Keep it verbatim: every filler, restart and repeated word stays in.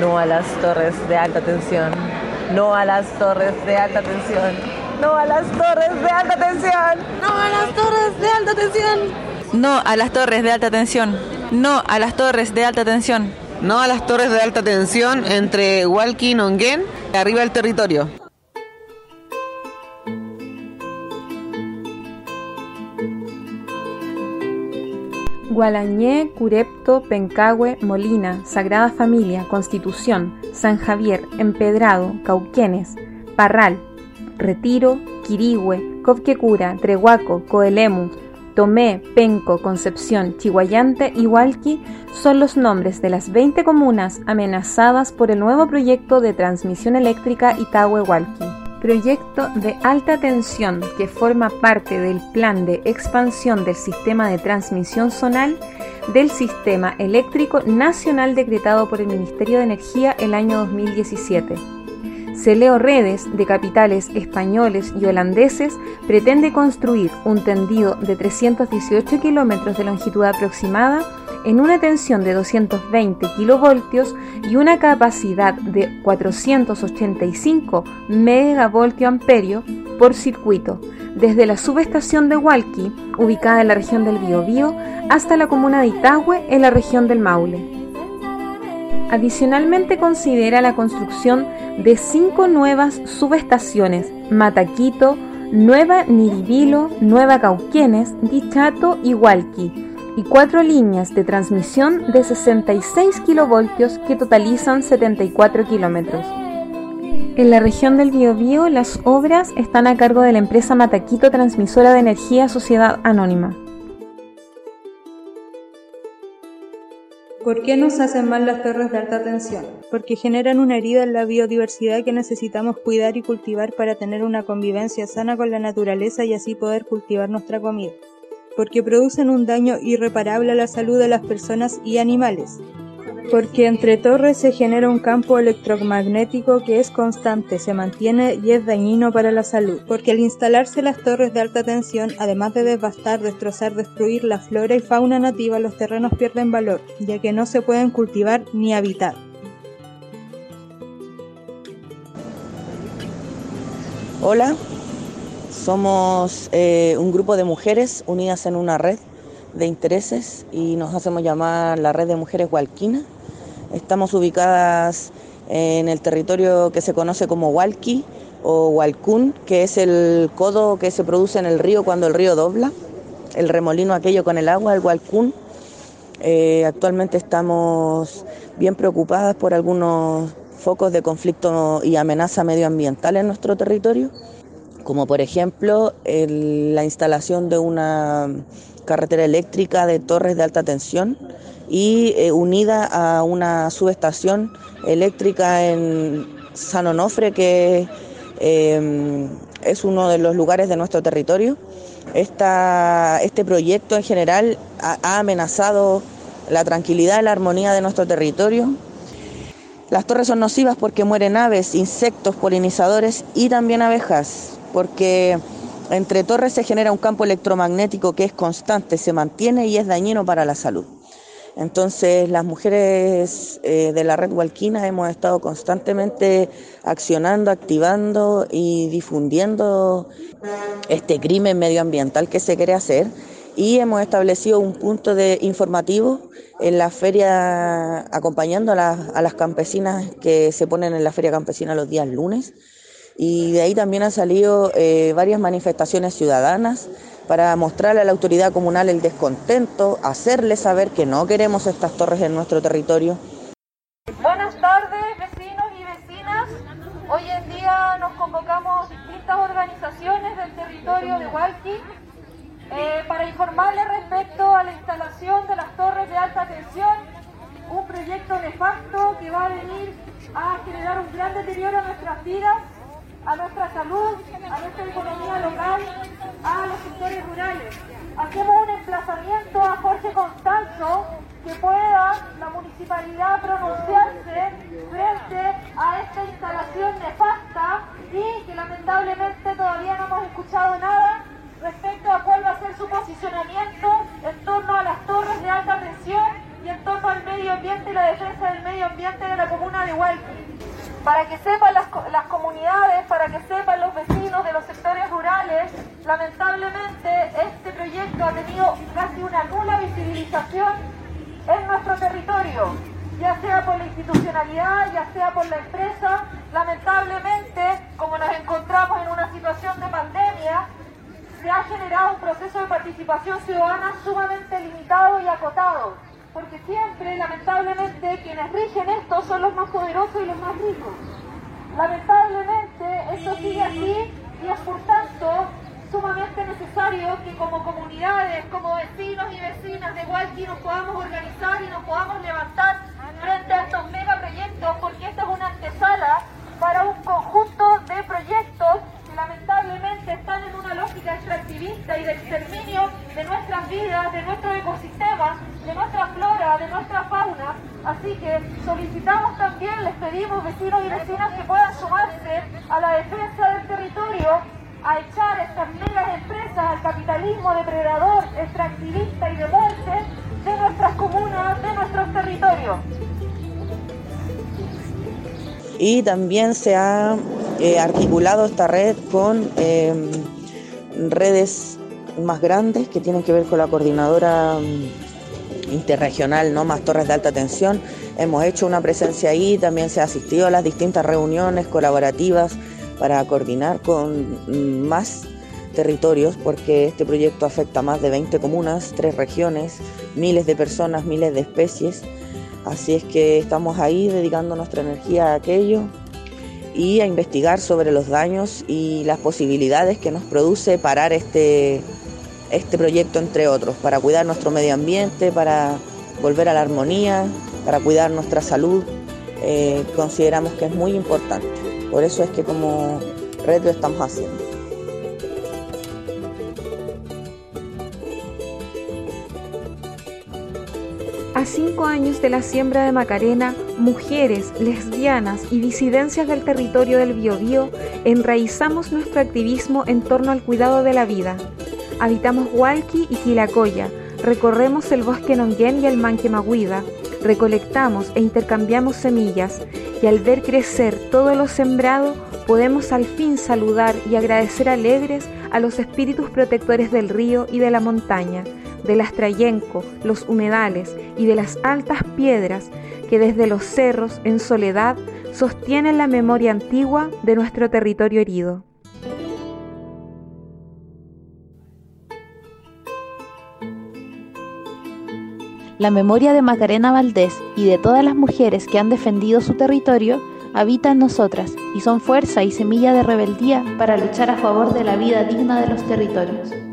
No a las torres de alta tensión. No a las torres de alta tensión. No a las torres de alta tensión. No a las torres de alta tensión. No a las torres de alta tensión. No a las torres de alta tensión. No a las torres de alta tensión entre Hualqui y Nonguén, arriba del territorio. Gualañé, Curepto, Pencahue, Molina, Sagrada Familia, Constitución, San Javier, Empedrado, Cauquenes, Parral, Retiro, Quirihue, Copquecura, Trehuaco, Coelemu, Tomé, Penco, Concepción, Chihuayante y Hualqui son los nombres de las veinte comunas amenazadas por el nuevo proyecto de transmisión eléctrica Itahue-Hualqui. Proyecto de alta tensión que forma parte del plan de expansión del sistema de transmisión zonal del Sistema Eléctrico Nacional decretado por el Ministerio de Energía el año dos mil diecisiete. Celeo Redes, de capitales españoles y holandeses, pretende construir un tendido de trescientos dieciocho kilómetros de longitud aproximada en una tensión de doscientos veinte kilovoltios y una capacidad de cuatrocientos ochenta y cinco megavoltio-amperios por circuito, desde la subestación de Hualqui, ubicada en la región del Biobío, hasta la comuna de Itahue, en la región del Maule. Adicionalmente considera la construcción de cinco nuevas subestaciones: Mataquito, Nueva Niribilo, Nueva Cauquenes, Dichato y Hualqui, y cuatro líneas de transmisión de sesenta y seis kilovoltios que totalizan setenta y cuatro kilómetros. En la región del Biobío, las obras están a cargo de la empresa Mataquito Transmisora de Energía Sociedad Anónima. ¿Por qué nos hacen mal las torres de alta tensión? Porque generan una herida en la biodiversidad que necesitamos cuidar y cultivar para tener una convivencia sana con la naturaleza y así poder cultivar nuestra comida. Porque producen un daño irreparable a la salud de las personas y animales. Porque entre torres se genera un campo electromagnético que es constante, se mantiene y es dañino para la salud. Porque al instalarse las torres de alta tensión, además de devastar, destrozar, destruir la flora y fauna nativa, los terrenos pierden valor, ya que no se pueden cultivar ni habitar. Hola, somos eh, un grupo de mujeres unidas en una red de intereses y nos hacemos llamar la Red de Mujeres Hualquinas. Estamos ubicadas en el territorio que se conoce como Hualqui o Hualcún, que es el codo que se produce en el río cuando el río dobla, el remolino aquello con el agua, el Hualcún. Eh, actualmente estamos bien preocupadas por algunos focos de conflicto y amenaza medioambiental en nuestro territorio, como por ejemplo el, la instalación de una carretera eléctrica de torres de alta tensión y eh, unida a una subestación eléctrica en San Onofre, que eh, es uno de los lugares de nuestro territorio. Esta, este proyecto en general ha, ha amenazado la tranquilidad y la armonía de nuestro territorio. Las torres son nocivas porque mueren aves, insectos, polinizadores y también abejas, porque entre torres se genera un campo electromagnético que es constante, se mantiene y es dañino para la salud. Entonces las mujeres eh, de la red hualquina hemos estado constantemente accionando, activando y difundiendo este crimen medioambiental que se quiere hacer, y hemos establecido un punto de informativo en la feria, acompañando a las, a las campesinas que se ponen en la feria campesina los días lunes, y de ahí también han salido eh, varias manifestaciones ciudadanas para mostrarle a la autoridad comunal el descontento, hacerle saber que no queremos estas torres en nuestro territorio. Buenas tardes, vecinos y vecinas. Hoy en día nos convocamos distintas organizaciones del territorio de Hualqui eh, para informarles respecto a la instalación de las torres de alta tensión, un proyecto nefasto que va a venir a generar un gran deterioro a nuestras vidas, a nuestra salud, a nuestra economía local, a los sectores rurales. Hacemos un emplazamiento a Jorge Constanzo que pueda la municipalidad pronunciarse frente a esta instalación nefasta y que lamentablemente todavía no hemos escuchado nada respecto a cuál va a ser su posicionamiento en torno a las torres de alta tensión y en torno al medio ambiente y la defensa del medio ambiente de la comunidad. comuna de Hualqui. Para que sepan las, las comunidades, para que sepan los vecinos de los sectores rurales, lamentablemente este proyecto ha tenido casi una nula visibilización en nuestro territorio, ya sea por la institucionalidad, ya sea por la empresa. Lamentablemente, como nos encontramos en una situación de pandemia, se ha generado un proceso de participación ciudadana sumamente limitado y acotado, porque siempre, lamentablemente, quienes rigen esto son los más poderosos y los más ricos. Lamentablemente, esto sigue así y es por tanto sumamente necesario que como comunidades, como vecinos y vecinas de Hualqui nos podamos organizar y nos podamos levantar frente a estos megaproyectos, porque esta es una antesala para un conjunto de proyectos que lamentablemente están en una lógica extractivista y de exterminio de nuestras vidas, de nuestros ecosistemas, de nuestra flora, de nuestra fauna. Así que solicitamos también, les pedimos vecinos y vecinas que puedan sumarse a la defensa del territorio, a echar estas megas empresas al capitalismo depredador, extractivista y de muerte de nuestras comunas, de nuestros territorios. Y también se ha eh, articulado esta red con eh, redes más grandes que tienen que ver con la coordinadora interregional, ¿no? Más Torres de Alta Tensión. Hemos hecho una presencia ahí, también se ha asistido a las distintas reuniones colaborativas para coordinar con más territorios, porque este proyecto afecta a más de veinte comunas, tres regiones, miles de personas, miles de especies. Así es que estamos ahí dedicando nuestra energía a aquello y a investigar sobre los daños y las posibilidades que nos produce parar este, este proyecto, entre otros, para cuidar nuestro medio ambiente, para volver a la armonía, para cuidar nuestra salud. Eh, consideramos que es muy importante. Por eso es que como red lo estamos haciendo. A cinco años de la siembra de Macarena, mujeres, lesbianas y disidencias del territorio del Biobío enraizamos nuestro activismo en torno al cuidado de la vida. Habitamos Hualqui y Quilacoya, recorremos el bosque Nonguén y el Manquemahuida, recolectamos e intercambiamos semillas, y al ver crecer todo lo sembrado, podemos al fin saludar y agradecer alegres a los espíritus protectores del río y de la montaña, de las trayenco, los humedales y de las altas piedras que desde los cerros, en soledad, sostienen la memoria antigua de nuestro territorio herido. La memoria de Macarena Valdés y de todas las mujeres que han defendido su territorio habita en nosotras y son fuerza y semilla de rebeldía para luchar a favor de la vida digna de los territorios.